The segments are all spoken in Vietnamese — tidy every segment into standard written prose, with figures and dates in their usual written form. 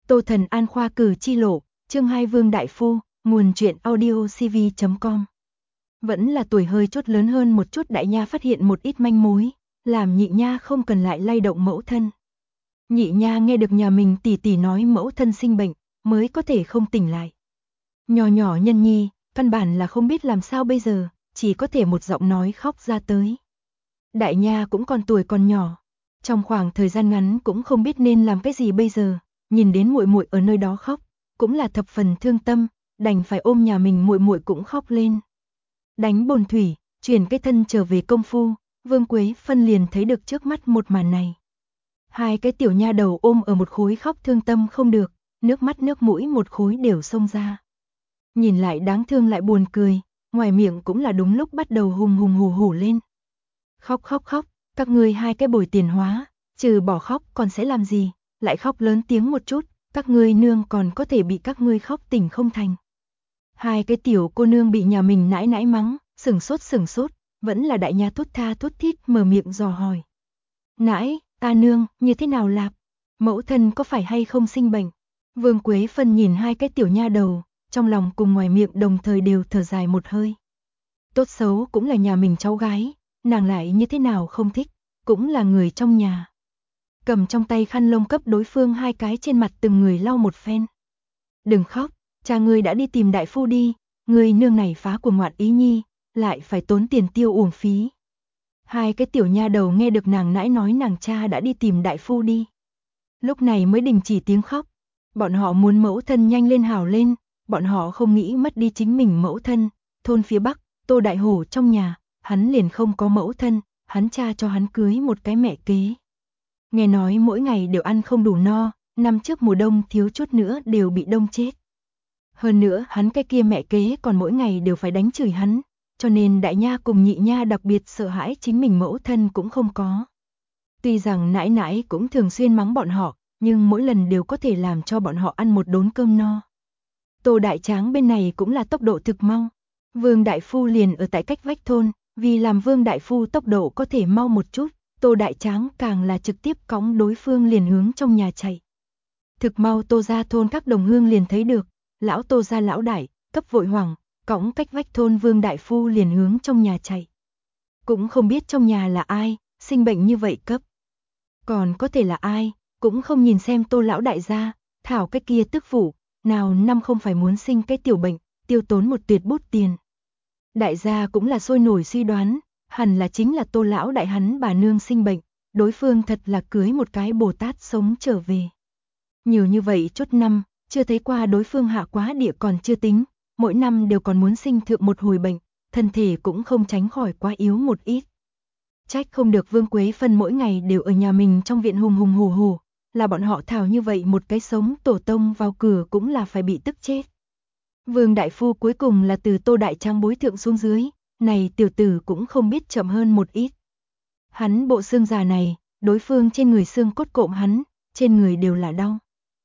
Tô Thần An khoa cử chi lộ, chương 2 Vương Đại Phu, nguồn truyện audio cv.com. Vẫn là tuổi hơi chút lớn hơn một chút Đại Nha phát hiện một ít manh mối, làm Nhị Nha không cần lại lay động mẫu thân. Nhị Nha nghe được nhà mình tỷ tỷ nói mẫu thân sinh bệnh, mới có thể không tỉnh lại. Nhỏ nhỏ nhân nhi, căn bản là không biết làm sao bây giờ, chỉ có thể một giọng nói khóc ra tới. Đại Nha cũng còn tuổi còn nhỏ, trong khoảng thời gian ngắn cũng không biết nên làm cái gì bây giờ, nhìn đến muội muội ở nơi đó khóc, cũng là thập phần thương tâm, đành phải ôm nhà mình muội muội cũng khóc lên. Đánh bồn thủy, chuyển cái thân trở về công phu, Vương Quế Phân liền thấy được trước mắt một màn này. Hai cái tiểu nha đầu ôm ở một khối khóc thương tâm không được, nước mắt nước mũi một khối đều xông ra. Nhìn lại đáng thương lại buồn cười, ngoài miệng cũng là đúng lúc bắt đầu hùng hùng hù hù lên. Khóc khóc khóc, các ngươi hai cái bồi tiền hóa, trừ bỏ khóc còn sẽ làm gì, lại khóc lớn tiếng một chút, các ngươi nương còn có thể bị các ngươi khóc tỉnh không thành. Hai cái tiểu cô nương bị nhà mình nãi nãi mắng, sửng sốt, vẫn là Đại Nha thốt tha thốt thít mở miệng dò hỏi. Nãi, ta nương, như thế nào lạp? Mẫu thân có phải hay không sinh bệnh? Vương Quế Phân nhìn hai cái tiểu nha đầu, trong lòng cùng ngoài miệng đồng thời đều thở dài một hơi. Tốt xấu cũng là nhà mình cháu gái, nàng lại như thế nào không thích, cũng là người trong nhà. Cầm trong tay khăn lông cấp đối phương hai cái trên mặt từng người lau một phen. Đừng khóc, cha ngươi đã đi tìm đại phu đi, ngươi nương này phá của ngoạn ý nhi, lại phải tốn tiền tiêu uổng phí. Hai cái tiểu nha đầu nghe được nàng nãi nói nàng cha đã đi tìm đại phu đi. Lúc này mới đình chỉ tiếng khóc, bọn họ muốn mẫu thân nhanh lên hào lên, bọn họ không nghĩ mất đi chính mình mẫu thân. Thôn phía Bắc, Tô Đại Hổ trong nhà, hắn liền không có mẫu thân, hắn cha cho hắn cưới một cái mẹ kế. Nghe nói mỗi ngày đều ăn không đủ no, năm trước mùa đông thiếu chút nữa đều bị đông chết. Hơn nữa hắn cái kia mẹ kế còn mỗi ngày đều phải đánh chửi hắn, cho nên Đại Nha cùng Nhị Nha đặc biệt sợ hãi chính mình mẫu thân cũng không có. Tuy rằng nãi nãi cũng thường xuyên mắng bọn họ, nhưng mỗi lần đều có thể làm cho bọn họ ăn một đốn cơm no. Tô Đại Tráng bên này cũng là tốc độ thực mau. Vương Đại Phu liền ở tại cách vách thôn, vì làm Vương Đại Phu tốc độ có thể mau một chút, Tô Đại Tráng càng là trực tiếp cõng đối phương liền hướng trong nhà chạy. Thực mau Tô gia thôn các đồng hương liền thấy được, lão Tô gia lão đại, cấp vội hoảng, cõng cách vách thôn Vương Đại Phu liền hướng trong nhà chạy. Cũng không biết trong nhà là ai, sinh bệnh như vậy cấp. Còn có thể là ai, cũng không nhìn xem Tô lão đại gia, thảo cái kia tức phụ, nào năm không phải muốn sinh cái tiểu bệnh, tiêu tốn một tuyệt bút tiền. Đại gia cũng là sôi nổi suy đoán, hẳn là chính là Tô lão đại hắn bà nương sinh bệnh, đối phương thật là cưới một cái Bồ Tát sống trở về. Nhiều như vậy chốt năm, chưa thấy qua đối phương hạ quá địa còn chưa tính, mỗi năm đều còn muốn sinh thượng một hồi bệnh, thân thể cũng không tránh khỏi quá yếu một ít. Trách không được Vương Quế Phân mỗi ngày đều ở nhà mình trong viện hùng hùng hổ hổ, là bọn họ thảo như vậy một cái sống tổ tông vào cửa cũng là phải bị tức chết. Vương Đại Phu cuối cùng là từ Tô Đại Trang bối thượng xuống dưới, này tiểu tử cũng không biết chậm hơn một ít. Hắn bộ xương già này, đối phương trên người xương cốt cộm hắn, trên người đều là đau.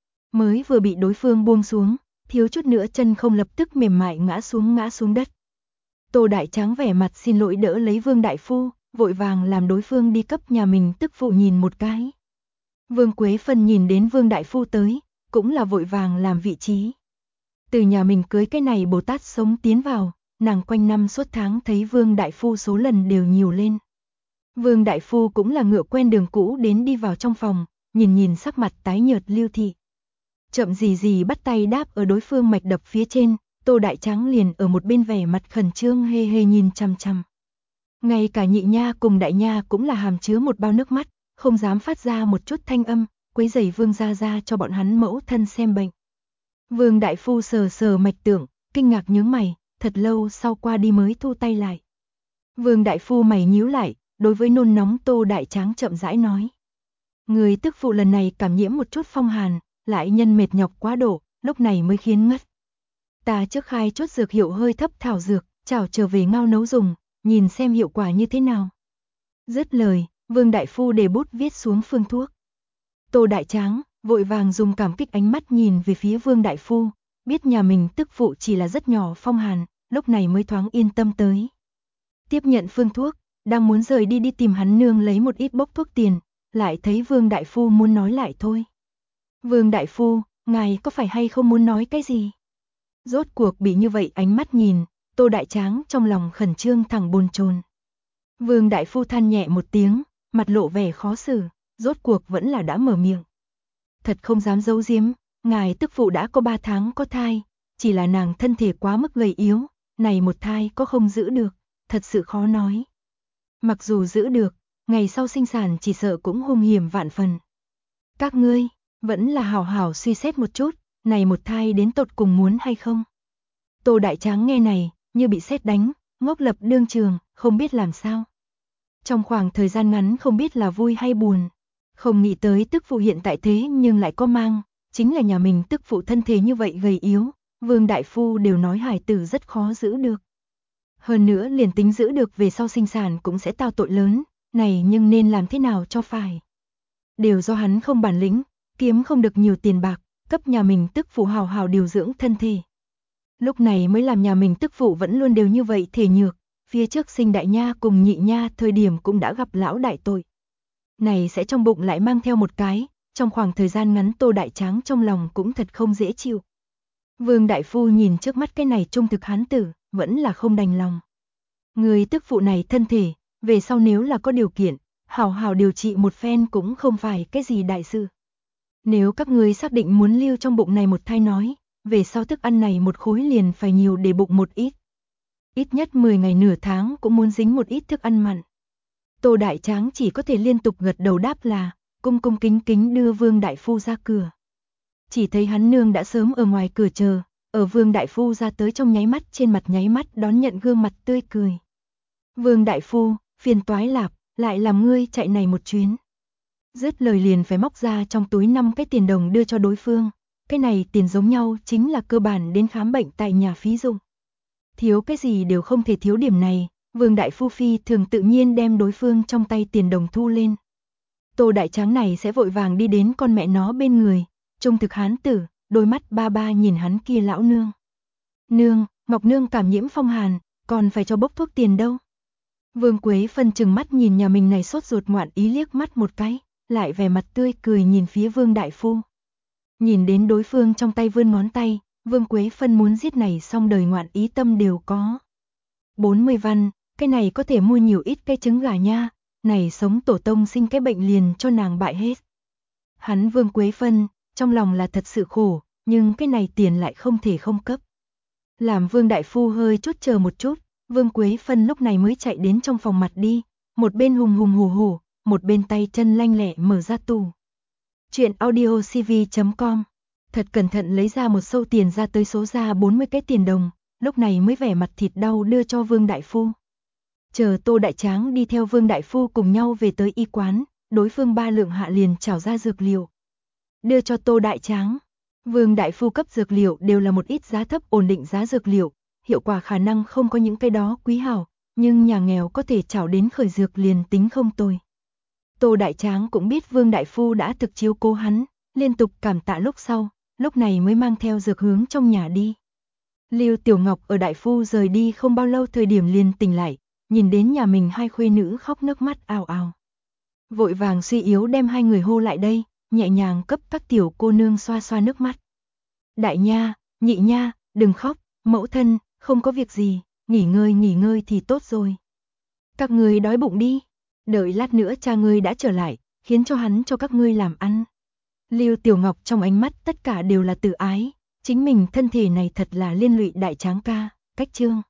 Mới vừa bị đối phương buông xuống, thiếu chút nữa chân không lập tức mềm mại ngã xuống đất. Tô Đại Tráng vẻ mặt xin lỗi đỡ lấy Vương Đại Phu, vội vàng làm đối phương đi cấp nhà mình tức phụ nhìn một cái. Vương Quế Phân nhìn đến Vương Đại Phu tới, cũng là vội vàng làm vị trí. Từ nhà mình cưới cái này Bồ Tát sống tiến vào, nàng quanh năm suốt tháng thấy Vương Đại Phu số lần đều nhiều lên. Vương Đại Phu cũng là ngựa quen đường cũ đến đi vào trong phòng, nhìn sắc mặt tái nhợt Lưu Thị. Chậm gì bắt tay đáp ở đối phương mạch đập phía trên, Tô Đại Tráng liền ở một bên vẻ mặt khẩn trương hê hê nhìn chằm chằm. Ngay cả Nhị Nha cùng Đại Nha cũng là hàm chứa một bao nước mắt, không dám phát ra một chút thanh âm, quấy rầy Vương gia gia cho bọn hắn mẫu thân xem bệnh. Vương Đại Phu sờ mạch tượng, kinh ngạc nhướng mày, thật lâu sau qua đi mới thu tay lại. Vương Đại Phu mày nhíu lại, đối với nôn nóng Tô Đại Tráng chậm rãi nói. Người tức phụ lần này cảm nhiễm một chút phong hàn, lại nhân mệt nhọc quá độ, lúc này mới khiến ngất. Ta trước khai chốt dược hiệu hơi thấp thảo dược, chảo trở về ngao nấu dùng, nhìn xem hiệu quả như thế nào. Dứt lời, Vương Đại Phu để bút viết xuống phương thuốc. Tô Đại Tráng vội vàng dùng cảm kích ánh mắt nhìn về phía Vương Đại Phu, biết nhà mình tức phụ chỉ là rất nhỏ phong hàn, lúc này mới thoáng yên tâm tới. Tiếp nhận phương thuốc, đang muốn rời đi tìm hắn nương lấy một ít bốc thuốc tiền, lại thấy Vương Đại Phu muốn nói lại thôi. Vương Đại Phu, ngài có phải hay không muốn nói cái gì? Rốt cuộc bị như vậy ánh mắt nhìn, Tô Đại Tráng trong lòng khẩn trương thẳng bồn chồn. Vương đại phu than nhẹ một tiếng, mặt lộ vẻ khó xử, rốt cuộc vẫn là đã mở miệng. Thật không dám giấu giếm, ngài tức phụ đã có 3 tháng có thai, chỉ là nàng thân thể quá mức gầy yếu, này một thai có không giữ được, thật sự khó nói. Mặc dù giữ được, ngày sau sinh sản chỉ sợ cũng hung hiểm vạn phần. Các ngươi, vẫn là hảo hảo suy xét một chút, này một thai đến tột cùng muốn hay không. Tô Đại Tráng nghe này, như bị sét đánh, ngốc lập đương trường, không biết làm sao. Trong khoảng thời gian ngắn không biết là vui hay buồn, không nghĩ tới tức phụ hiện tại thế nhưng lại có mang, chính là nhà mình tức phụ thân thể như vậy gầy yếu, Vương đại phu đều nói hài tử rất khó giữ được. Hơn nữa liền tính giữ được về sau sinh sản cũng sẽ tao tội lớn, này nhưng nên làm thế nào cho phải. Đều do hắn không bản lĩnh, kiếm không được nhiều tiền bạc, cấp nhà mình tức phụ hào hào điều dưỡng thân thể. Lúc này mới làm nhà mình tức phụ vẫn luôn đều như vậy thể nhược, phía trước sinh đại nha cùng nhị nha thời điểm cũng đã gặp lão đại tội. Này sẽ trong bụng lại mang theo một cái, trong khoảng thời gian ngắn Tô Đại Tráng trong lòng cũng thật không dễ chịu. Vương đại phu nhìn trước mắt cái này trung thực hán tử, vẫn là không đành lòng. Người tức phụ này thân thể, về sau nếu là có điều kiện, hảo hảo điều trị một phen cũng không phải cái gì đại sự. Nếu các ngươi xác định muốn lưu trong bụng này một thai nói, về sau thức ăn này một khối liền phải nhiều để bụng một ít. Ít nhất 10 ngày nửa tháng cũng muốn dính một ít thức ăn mặn. Tô Đại Tráng chỉ có thể liên tục gật đầu đáp là, cung cung kính kính đưa Vương đại phu ra cửa. Chỉ thấy hắn nương đã sớm ở ngoài cửa chờ, ở Vương đại phu ra tới trong nháy mắt trên mặt nháy mắt đón nhận gương mặt tươi cười. Vương đại phu, phiền toái lạp, lại làm ngươi chạy này một chuyến. Dứt lời liền phải móc ra trong túi 5 cái tiền đồng đưa cho đối phương. Cái này tiền giống nhau chính là cơ bản đến khám bệnh tại nhà phí dụng. Thiếu cái gì đều không thể thiếu điểm này, Vương đại phu phi thường tự nhiên đem đối phương trong tay tiền đồng thu lên. Tô Đại Tráng này sẽ vội vàng đi đến con mẹ nó bên người, trung thực hán tử, đôi mắt ba ba nhìn hắn kia lão nương. Nương, Ngọc nương cảm nhiễm phong hàn, còn phải cho bốc thuốc tiền đâu. Vương Quế Phân chừng mắt nhìn nhà mình này sốt ruột ngoạn ý liếc mắt một cái, lại vẻ mặt tươi cười nhìn phía Vương đại phu. Nhìn đến đối phương trong tay vươn ngón tay, Vương Quế Phân muốn giết này xong đời ngoạn ý tâm đều có. 40 văn, cái này có thể mua nhiều ít cây trứng gà nha, này sống tổ tông sinh cái bệnh liền cho nàng bại hết. Hắn Vương Quế Phân, trong lòng là thật sự khổ, nhưng cái này tiền lại không thể không cấp. Làm Vương đại phu hơi chút chờ một chút, Vương Quế Phân lúc này mới chạy đến trong phòng mặt đi, một bên hùng hùng hổ hổ, một bên tay chân lanh lẹ mở ra tủ. Chuyện audiocv.com. Thật cẩn thận lấy ra một sâu tiền ra tới số ra 40 cái tiền đồng, lúc này mới vẻ mặt thịt đau đưa cho Vương đại phu. Chờ Tô Đại Tráng đi theo Vương đại phu cùng nhau về tới y quán, đối phương 3 lượng hạ liền trảo ra dược liệu. Đưa cho Tô Đại Tráng. Vương đại phu cấp dược liệu đều là một ít giá thấp ổn định giá dược liệu, hiệu quả khả năng không có những cái đó quý hảo, nhưng nhà nghèo có thể trảo đến khởi dược liền tính không tồi. Tô Đại Tráng cũng biết Vương đại phu đã thực chiếu cố hắn, liên tục cảm tạ lúc sau, lúc này mới mang theo dược hướng trong nhà đi. Lưu Tiểu Ngọc ở đại phu rời đi không bao lâu thời điểm liền tỉnh lại, nhìn đến nhà mình hai khuê nữ khóc nước mắt ào ào. Vội vàng suy yếu đem hai người hô lại đây, nhẹ nhàng cấp các tiểu cô nương xoa xoa nước mắt. Đại nha, nhị nha, đừng khóc, mẫu thân, không có việc gì, nghỉ ngơi thì tốt rồi. Các ngươi đói bụng đi, đợi lát nữa cha ngươi đã trở lại, khiến cho hắn cho các ngươi làm ăn. Lưu Tiểu Ngọc trong ánh mắt tất cả đều là tự ái, chính mình thân thể này thật là liên lụy Đại Tráng ca, cách chương.